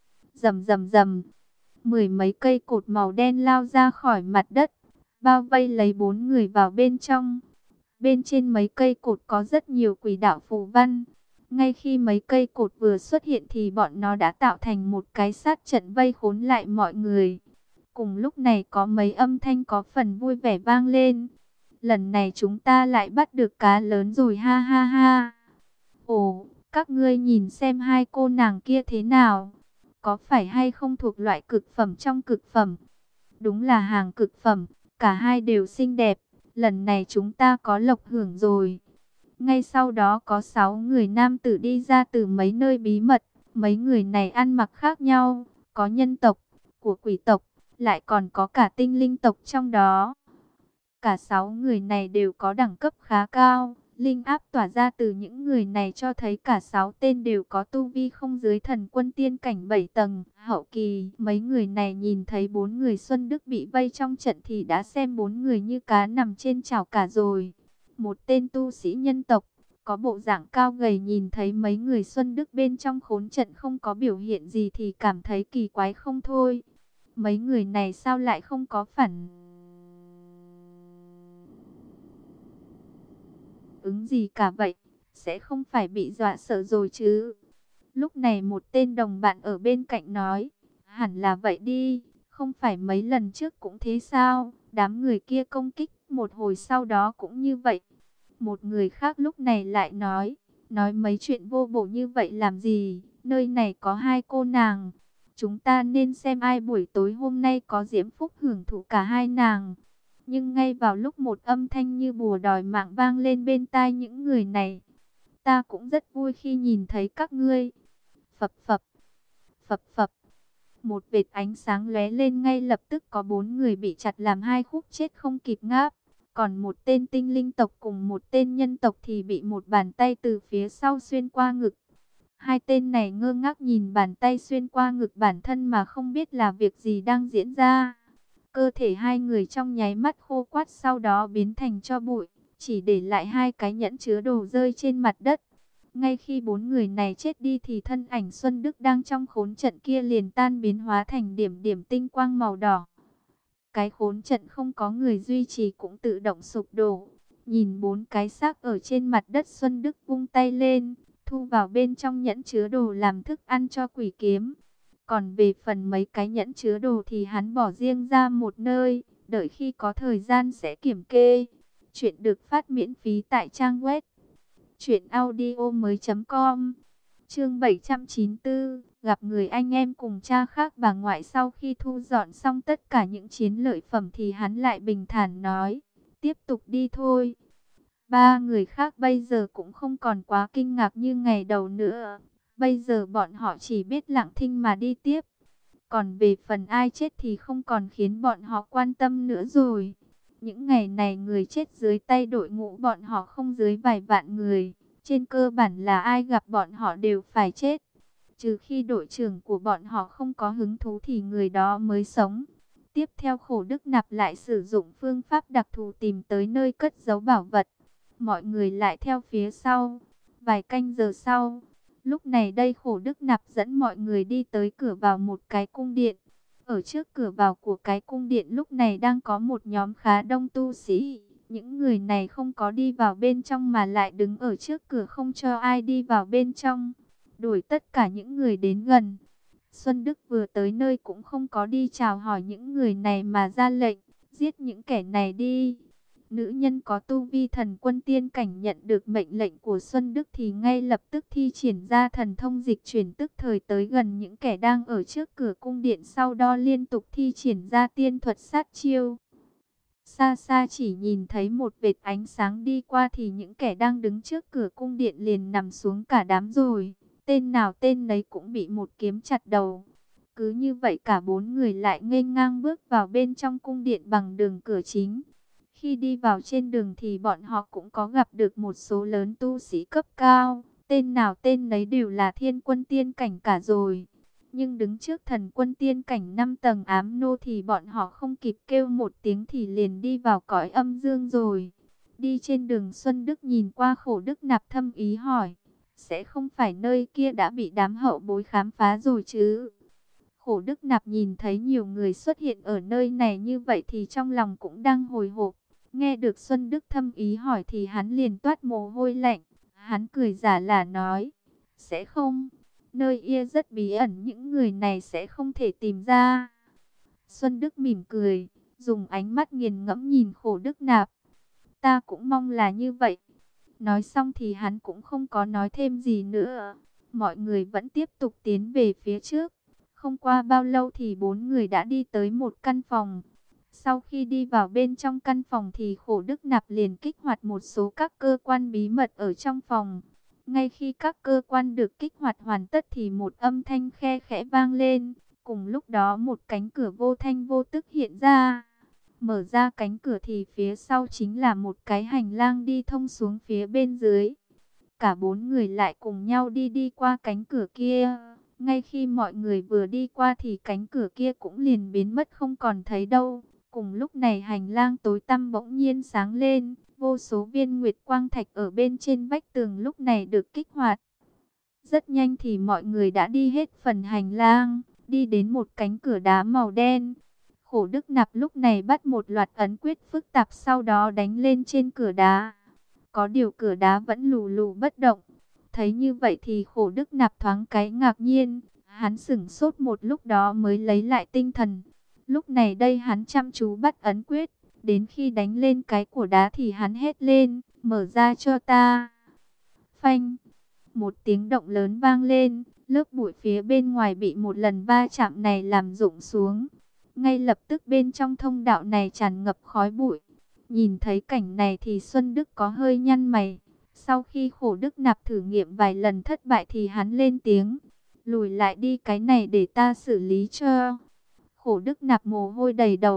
rầm rầm rầm. Mười mấy cây cột màu đen lao ra khỏi mặt đất, bao vây lấy bốn người vào bên trong. Bên trên mấy cây cột có rất nhiều quỷ đạo phù văn. Ngay khi mấy cây cột vừa xuất hiện thì bọn nó đã tạo thành một cái sát trận vây khốn lại mọi người. Cùng lúc này có mấy âm thanh có phần vui vẻ vang lên. Lần này chúng ta lại bắt được cá lớn rồi, ha ha ha. Ồ, các ngươi nhìn xem hai cô nàng kia thế nào. Có phải hay không thuộc loại cực phẩm trong cực phẩm? Đúng là hàng cực phẩm, cả hai đều xinh đẹp. Lần này chúng ta có lộc hưởng rồi. Ngay sau đó có sáu người nam tử đi ra từ mấy nơi bí mật. Mấy người này ăn mặc khác nhau, có nhân tộc, của quỷ tộc, lại còn có cả tinh linh tộc trong đó. Cả sáu người này đều có đẳng cấp khá cao. Linh áp tỏa ra từ những người này cho thấy cả sáu tên đều có tu vi không dưới thần quân tiên cảnh bảy tầng hậu kỳ. Mấy người này nhìn thấy bốn người Xuân Đức bị vây trong trận thì đã xem bốn người như cá nằm trên chảo cả rồi. Một tên tu sĩ nhân tộc, có bộ dạng cao gầy, nhìn thấy mấy người Xuân Đức bên trong khốn trận không có biểu hiện gì thì cảm thấy kỳ quái không thôi. Mấy người này sao lại không có phản ứng gì cả vậy? Sẽ không phải bị dọa sợ rồi chứ? Lúc này một tên đồng bạn ở bên cạnh nói, hẳn là vậy đi, không phải mấy lần trước cũng thế sao? Đám người kia công kích một hồi sau đó cũng như vậy. Một người khác lúc này lại nói, nói mấy chuyện vô bổ như vậy làm gì? Nơi này có hai cô nàng, chúng ta nên xem ai buổi tối hôm nay có diễm phúc hưởng thụ cả hai nàng. Nhưng ngay vào lúc một âm thanh như bùa đòi mạng vang lên bên tai những người này. Ta cũng rất vui khi nhìn thấy các ngươi. Phập phập, phập phập. Một vệt ánh sáng lóe lên, ngay lập tức có bốn người bị chặt làm hai khúc chết không kịp ngáp. Còn một tên tinh linh tộc cùng một tên nhân tộc thì bị một bàn tay từ phía sau xuyên qua ngực. Hai tên này ngơ ngác nhìn bàn tay xuyên qua ngực bản thân mà không biết là việc gì đang diễn ra. Cơ thể hai người trong nháy mắt khô quắt, sau đó biến thành tro bụi, chỉ để lại hai cái nhẫn chứa đồ rơi trên mặt đất. Ngay khi bốn người này chết đi thì thân ảnh Xuân Đức đang trong khốn trận kia liền tan biến hóa thành điểm điểm tinh quang màu đỏ. Cái khốn trận không có người duy trì cũng tự động sụp đổ. Nhìn bốn cái xác ở trên mặt đất, Xuân Đức vung tay lên, thu vào bên trong nhẫn chứa đồ làm thức ăn cho quỷ kiếm. Còn về phần mấy cái nhẫn chứa đồ thì hắn bỏ riêng ra một nơi, đợi khi có thời gian sẽ kiểm kê. Chuyện được phát miễn phí tại trang web truyện audio mới chấm com. Chương bảy trăm chín mươi tư, gặp người anh em cùng cha khác bà ngoại. Sau khi thu dọn xong tất cả những chiến lợi phẩm thì hắn lại bình thản nói, tiếp tục đi thôi. Ba người khác bây giờ cũng không còn quá kinh ngạc như ngày đầu nữa. Bây giờ bọn họ chỉ biết lặng thinh mà đi tiếp. Còn về phần ai chết thì không còn khiến bọn họ quan tâm nữa rồi. Những ngày này người chết dưới tay đội ngũ bọn họ không dưới vài vạn người. Trên cơ bản là ai gặp bọn họ đều phải chết. Trừ khi đội trưởng của bọn họ không có hứng thú thì người đó mới sống. Tiếp theo Khổ Đức Nạp lại sử dụng phương pháp đặc thù tìm tới nơi cất giấu bảo vật. Mọi người lại theo phía sau. Vài canh giờ sau, lúc này đây Khổ Đức Nạp dẫn mọi người đi tới cửa vào một cái cung điện. Ở trước cửa vào của cái cung điện lúc này đang có một nhóm khá đông tu sĩ. Những người này không có đi vào bên trong mà lại đứng ở trước cửa không cho ai đi vào bên trong. Đuổi tất cả những người đến gần. Xuân Đức vừa tới nơi cũng không có đi chào hỏi những người này mà ra lệnh, giết những kẻ này đi. Nữ nhân có tu vi thần quân tiên cảnh nhận được mệnh lệnh của Xuân Đức thì ngay lập tức thi triển ra thần thông dịch chuyển, tức thời tới gần những kẻ đang ở trước cửa cung điện, sau đó liên tục thi triển ra tiên thuật sát chiêu. Xa xa chỉ nhìn thấy một vệt ánh sáng đi qua thì những kẻ đang đứng trước cửa cung điện liền nằm xuống cả đám rồi. Tên nào tên nấy cũng bị một kiếm chặt đầu. Cứ như vậy cả bốn người lại nghênh ngang bước vào bên trong cung điện bằng đường cửa chính. Khi đi vào trên đường thì bọn họ cũng có gặp được một số lớn tu sĩ cấp cao. Tên nào tên nấy đều là thiên quân tiên cảnh cả rồi. Nhưng đứng trước thần quân tiên cảnh năm tầng ám nô thì bọn họ không kịp kêu một tiếng thì liền đi vào cõi âm dương rồi. Đi trên đường Xuân Đức nhìn qua Khổ Đức Nạp thâm ý hỏi, sẽ không phải nơi kia đã bị đám hậu bối khám phá rồi chứ? Khổ Đức Nạp nhìn thấy nhiều người xuất hiện ở nơi này như vậy thì trong lòng cũng đang hồi hộp. Nghe được Xuân Đức thâm ý hỏi thì hắn liền toát mồ hôi lạnh. Hắn cười giả lả nói, sẽ không, nơi kia rất bí ẩn, những người này sẽ không thể tìm ra. Xuân Đức mỉm cười, dùng ánh mắt nghiền ngẫm nhìn Khổ Đức Nạp. Ta cũng mong là như vậy. Nói xong thì hắn cũng không có nói thêm gì nữa. Mọi người vẫn tiếp tục tiến về phía trước. Không qua bao lâu thì bốn người đã đi tới một căn phòng. Sau khi đi vào bên trong căn phòng thì Khổ Đức Nạp liền kích hoạt một số các cơ quan bí mật ở trong phòng. Ngay khi các cơ quan được kích hoạt hoàn tất thì một âm thanh khe khẽ vang lên. Cùng lúc đó một cánh cửa vô thanh vô tức hiện ra. Mở ra cánh cửa thì phía sau chính là một cái hành lang đi thông xuống phía bên dưới. Cả bốn người lại cùng nhau đi đi qua cánh cửa kia. Ngay khi mọi người vừa đi qua thì cánh cửa kia cũng liền biến mất không còn thấy đâu. Cùng lúc này hành lang tối tăm bỗng nhiên sáng lên. Vô số viên nguyệt quang thạch ở bên trên vách tường lúc này được kích hoạt. Rất nhanh thì mọi người đã đi hết phần hành lang, đi đến một cánh cửa đá màu đen. Khổ Đức Nạp lúc này bắt một loạt ấn quyết phức tạp, sau đó đánh lên trên cửa đá. Có điều cửa đá vẫn lù lù bất động. Thấy như vậy thì Khổ Đức Nạp thoáng cái ngạc nhiên. Hắn sửng sốt một lúc đó mới lấy lại tinh thần. Lúc này đây hắn chăm chú bắt ấn quyết. Đến khi đánh lên cái của đá thì hắn hét lên, mở ra cho ta. Phanh. Một tiếng động lớn vang lên. Lớp bụi phía bên ngoài bị một lần va chạm này làm rụng xuống. Ngay lập tức bên trong thông đạo này tràn ngập khói bụi. Nhìn thấy cảnh này thì Xuân Đức có hơi nhăn mày. Sau khi Khổ Đức Nạp thử nghiệm vài lần thất bại thì hắn lên tiếng, lùi lại đi, cái này để ta xử lý cho. Khổ Đức Nạp mồ hôi đầy đầu,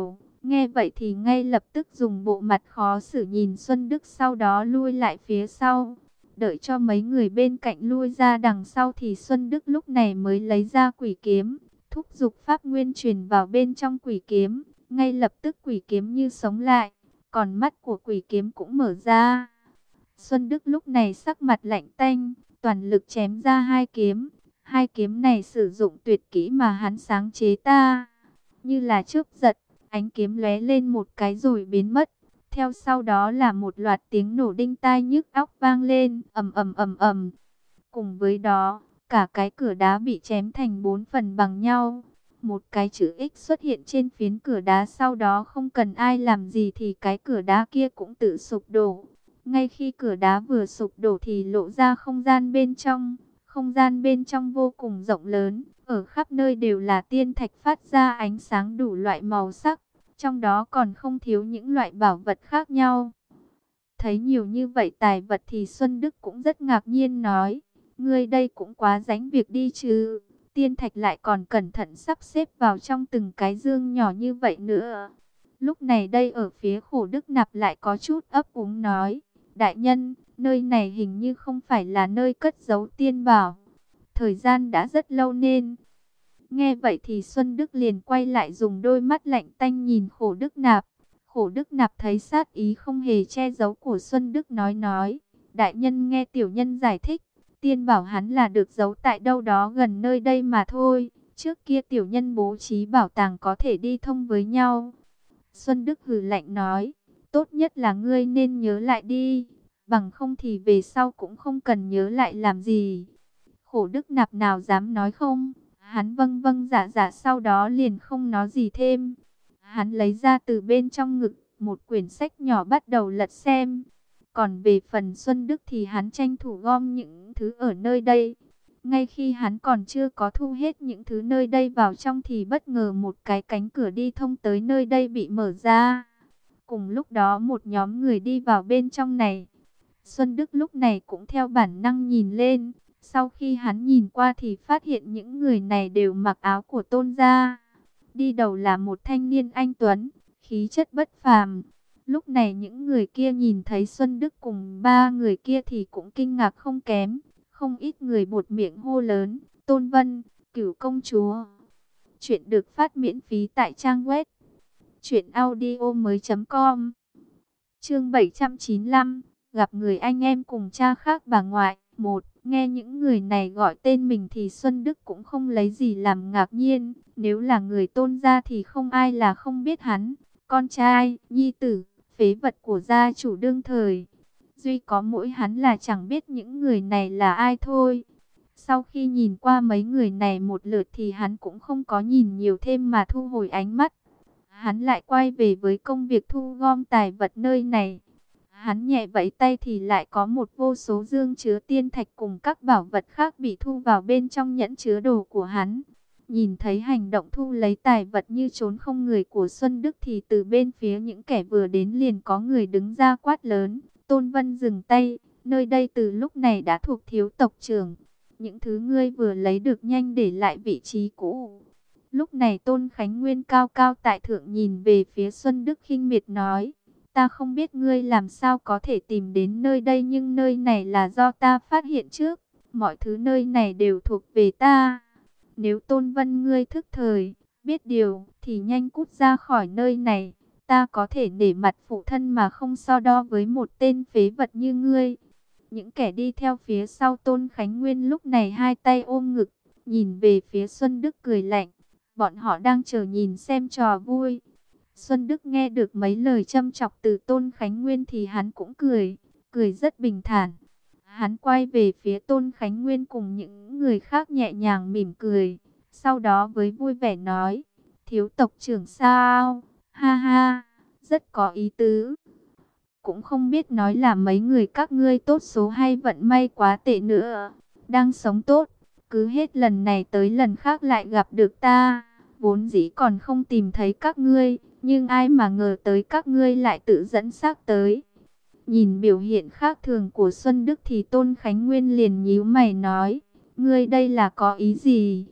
Nghe vậy thì ngay lập tức dùng bộ mặt khó xử nhìn Xuân Đức, sau đó lui lại phía sau. Đợi cho mấy người bên cạnh lui ra đằng sau thì Xuân Đức lúc này mới lấy ra quỷ kiếm, thúc giục pháp nguyên truyền vào bên trong quỷ kiếm. Ngay lập tức quỷ kiếm như sống lại, còn mắt của quỷ kiếm cũng mở ra. Xuân Đức lúc này sắc mặt lạnh tanh, toàn lực chém ra hai kiếm. Hai kiếm này sử dụng tuyệt kỹ mà hắn sáng chế ta, như là chớp giật, ánh kiếm lóe lên một cái rồi biến mất. Theo sau đó là một loạt tiếng nổ đinh tai nhức óc vang lên, ầm ầm ầm ầm. Cùng với đó, cả cái cửa đá bị chém thành bốn phần bằng nhau. Một cái chữ X xuất hiện trên phiến cửa đá, sau đó không cần ai làm gì thì cái cửa đá kia cũng tự sụp đổ. Ngay khi cửa đá vừa sụp đổ thì lộ ra không gian bên trong. Không gian bên trong vô cùng rộng lớn, ở khắp nơi đều là tiên thạch phát ra ánh sáng đủ loại màu sắc, trong đó còn không thiếu những loại bảo vật khác nhau. Thấy nhiều như vậy tài vật thì Xuân Đức cũng rất ngạc nhiên nói, ngươi đây cũng quá rảnh việc đi chứ, tiên thạch lại còn cẩn thận sắp xếp vào trong từng cái dương nhỏ như vậy nữa. Lúc này đây ở phía Khổ Đức Nạp lại có chút ấp úng nói, đại nhân, nơi này hình như không phải là nơi cất giấu tiên bảo. Thời gian đã rất lâu nên. Nghe vậy thì Xuân Đức liền quay lại dùng đôi mắt lạnh tanh nhìn Khổ Đức Nạp. Khổ Đức Nạp thấy sát ý không hề che giấu của Xuân Đức nói nói. Đại nhân nghe tiểu nhân giải thích. Tiên bảo hắn là được giấu tại đâu đó gần nơi đây mà thôi. Trước kia tiểu nhân bố trí bảo tàng có thể đi thông với nhau. Xuân Đức hừ lạnh nói. Tốt nhất là ngươi nên nhớ lại đi. Bằng không thì về sau cũng không cần nhớ lại làm gì. Khổ Đức Nạp nào dám nói không. Hắn vâng vâng dạ dạ sau đó liền không nói gì thêm. Hắn lấy ra từ bên trong ngực một quyển sách nhỏ bắt đầu lật xem. Còn về phần Xuân Đức thì hắn tranh thủ gom những thứ ở nơi đây. Ngay khi hắn còn chưa có thu hết những thứ nơi đây vào trong thì bất ngờ một cái cánh cửa đi thông tới nơi đây bị mở ra. Cùng lúc đó một nhóm người đi vào bên trong này. Xuân Đức lúc này cũng theo bản năng nhìn lên. Sau khi hắn nhìn qua thì phát hiện những người này đều mặc áo của Tôn gia. Đi đầu là một thanh niên anh tuấn, khí chất bất phàm. Lúc này những người kia nhìn thấy Xuân Đức cùng ba người kia thì cũng kinh ngạc không kém. Không ít người buột miệng hô lớn, Tôn Vân, Cửu công chúa. Chuyện được phát miễn phí tại trang web truyện audio mới chấm com. Chương bảy trăm chín mươi lăm, gặp người anh em cùng cha khác bà ngoại. Một, nghe những người này gọi tên mình thì Xuân Đức cũng không lấy gì làm ngạc nhiên. Nếu là người Tôn gia thì không ai là không biết hắn. Con trai, nhi tử, phế vật của gia chủ đương thời. Duy có mỗi hắn là chẳng biết những người này là ai thôi. Sau khi nhìn qua mấy người này một lượt thì hắn cũng không có nhìn nhiều thêm mà thu hồi ánh mắt. Hắn lại quay về với công việc thu gom tài vật nơi này. Hắn nhẹ vẫy tay thì lại có một vô số dương chứa tiên thạch cùng các bảo vật khác bị thu vào bên trong nhẫn chứa đồ của hắn. Nhìn thấy hành động thu lấy tài vật như trốn không người của Xuân Đức thì từ bên phía những kẻ vừa đến liền có người đứng ra quát lớn. Tôn Vân dừng tay, nơi đây từ lúc này đã thuộc thiếu tộc trưởng. Những thứ ngươi vừa lấy được nhanh để lại vị trí cũ. Lúc này Tôn Khánh Nguyên cao cao tại thượng nhìn về phía Xuân Đức khinh miệt nói. Ta không biết ngươi làm sao có thể tìm đến nơi đây nhưng nơi này là do ta phát hiện trước. Mọi thứ nơi này đều thuộc về ta. Nếu Tôn Vân ngươi thức thời, biết điều thì nhanh cút ra khỏi nơi này. Ta có thể nể mặt phụ thân mà không so đo với một tên phế vật như ngươi. Những kẻ đi theo phía sau Tôn Khánh Nguyên lúc này hai tay ôm ngực, nhìn về phía Xuân Đức cười lạnh. Bọn họ đang chờ nhìn xem trò vui. Xuân Đức nghe được mấy lời châm chọc từ Tôn Khánh Nguyên thì hắn cũng cười, cười rất bình thản. Hắn quay về phía Tôn Khánh Nguyên cùng những người khác nhẹ nhàng mỉm cười. Sau đó với vui vẻ nói, thiếu tộc trưởng sao? Ha ha, rất có ý tứ. Cũng không biết nói là mấy người các ngươi tốt số hay vận may quá tệ nữa. Đang sống tốt, cứ hết lần này tới lần khác lại gặp được ta. Vốn dĩ còn không tìm thấy các ngươi, nhưng ai mà ngờ tới các ngươi lại tự dẫn xác tới. Nhìn biểu hiện khác thường của Xuân Đức thì Tôn Khánh Nguyên liền nhíu mày nói, ngươi đây là có ý gì?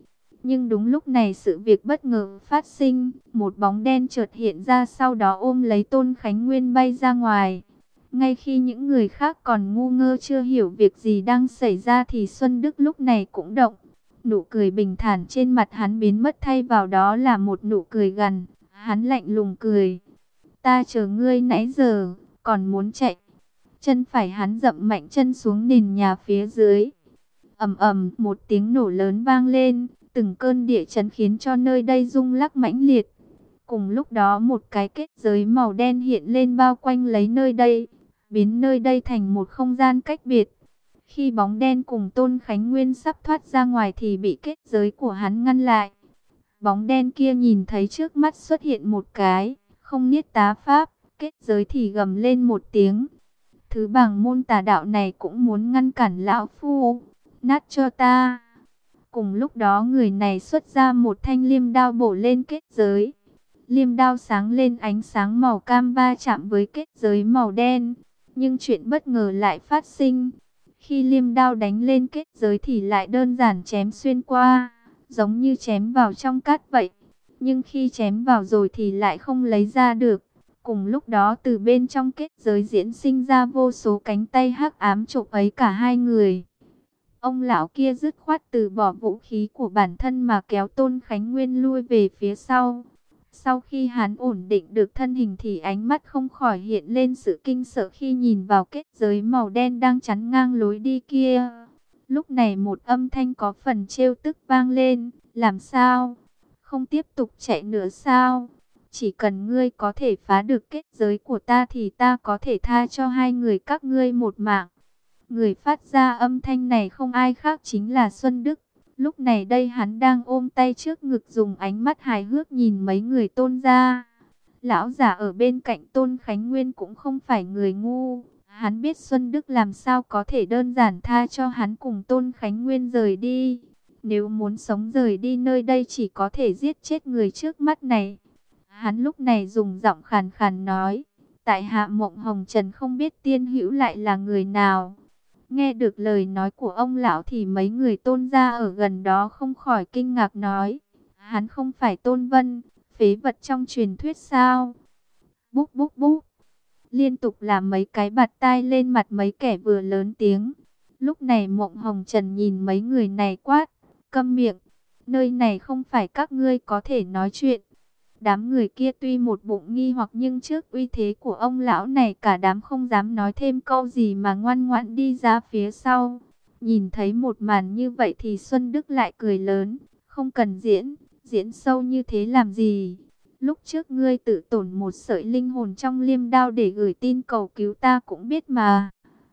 Nhưng đúng lúc này sự việc bất ngờ phát sinh, một bóng đen chợt hiện ra sau đó ôm lấy Tôn Khánh Nguyên bay ra ngoài. Ngay khi những người khác còn ngu ngơ chưa hiểu việc gì đang xảy ra thì Xuân Đức lúc này cũng động. Nụ cười bình thản trên mặt hắn biến mất thay vào đó là một nụ cười gằn. Hắn lạnh lùng cười. Ta chờ ngươi nãy giờ, còn muốn chạy. Chân phải hắn dậm mạnh chân xuống nền nhà phía dưới. Ầm ầm, một tiếng nổ lớn vang lên, từng cơn địa chấn khiến cho nơi đây rung lắc mãnh liệt. Cùng lúc đó một cái kết giới màu đen hiện lên bao quanh lấy nơi đây, biến nơi đây thành một không gian cách biệt. Khi bóng đen cùng Tôn Khánh Nguyên sắp thoát ra ngoài thì bị kết giới của hắn ngăn lại. Bóng đen kia nhìn thấy trước mắt xuất hiện một cái, không niết tá pháp, kết giới thì gầm lên một tiếng. Thứ bảng môn tà đạo này cũng muốn ngăn cản lão phu, nát cho ta. Cùng lúc đó người này xuất ra một thanh liêm đao bổ lên kết giới. Liêm đao sáng lên ánh sáng màu cam va chạm với kết giới màu đen. Nhưng chuyện bất ngờ lại phát sinh. Khi liêm đao đánh lên kết giới thì lại đơn giản chém xuyên qua, giống như chém vào trong cát vậy. Nhưng khi chém vào rồi thì lại không lấy ra được. Cùng lúc đó từ bên trong kết giới diễn sinh ra vô số cánh tay hắc ám chộp ấy cả hai người. Ông lão kia dứt khoát từ bỏ vũ khí của bản thân mà kéo Tôn Khánh Nguyên lui về phía sau. Sau khi hắn ổn định được thân hình thì ánh mắt không khỏi hiện lên sự kinh sợ khi nhìn vào kết giới màu đen đang chắn ngang lối đi kia. Lúc này một âm thanh có phần trêu tức vang lên. Làm sao? Không tiếp tục chạy nữa sao? Chỉ cần ngươi có thể phá được kết giới của ta thì ta có thể tha cho hai người các ngươi một mạng. Người phát ra âm thanh này không ai khác chính là Xuân Đức. Lúc này đây hắn đang ôm tay trước ngực dùng ánh mắt hài hước nhìn mấy người Tôn gia. Lão giả ở bên cạnh Tôn Khánh Nguyên cũng không phải người ngu. Hắn biết Xuân Đức làm sao có thể đơn giản tha cho hắn cùng Tôn Khánh Nguyên rời đi. Nếu muốn sống rời đi nơi đây chỉ có thể giết chết người trước mắt này. Hắn lúc này dùng giọng khàn khàn nói. Tại hạ Mộng Hồng Trần không biết tiên hữu lại là người nào. Nghe được lời nói của ông lão thì mấy người Tôn gia ở gần đó không khỏi kinh ngạc nói. Hắn không phải Tôn Vân, phế vật trong truyền thuyết sao? Búp búp búp. Liên tục làm mấy cái bạt tai lên mặt mấy kẻ vừa lớn tiếng. Lúc này Mộng Hồng Trần nhìn mấy người này quát. Câm miệng, nơi này không phải các ngươi có thể nói chuyện. Đám người kia tuy một bụng nghi hoặc nhưng trước uy thế của ông lão này cả đám không dám nói thêm câu gì mà ngoan ngoãn đi ra phía sau. Nhìn thấy một màn như vậy thì Xuân Đức lại cười lớn. Không cần diễn, diễn sâu như thế làm gì? Lúc trước ngươi tự tổn một sợi linh hồn trong liêm đao để gửi tin cầu cứu ta cũng biết mà.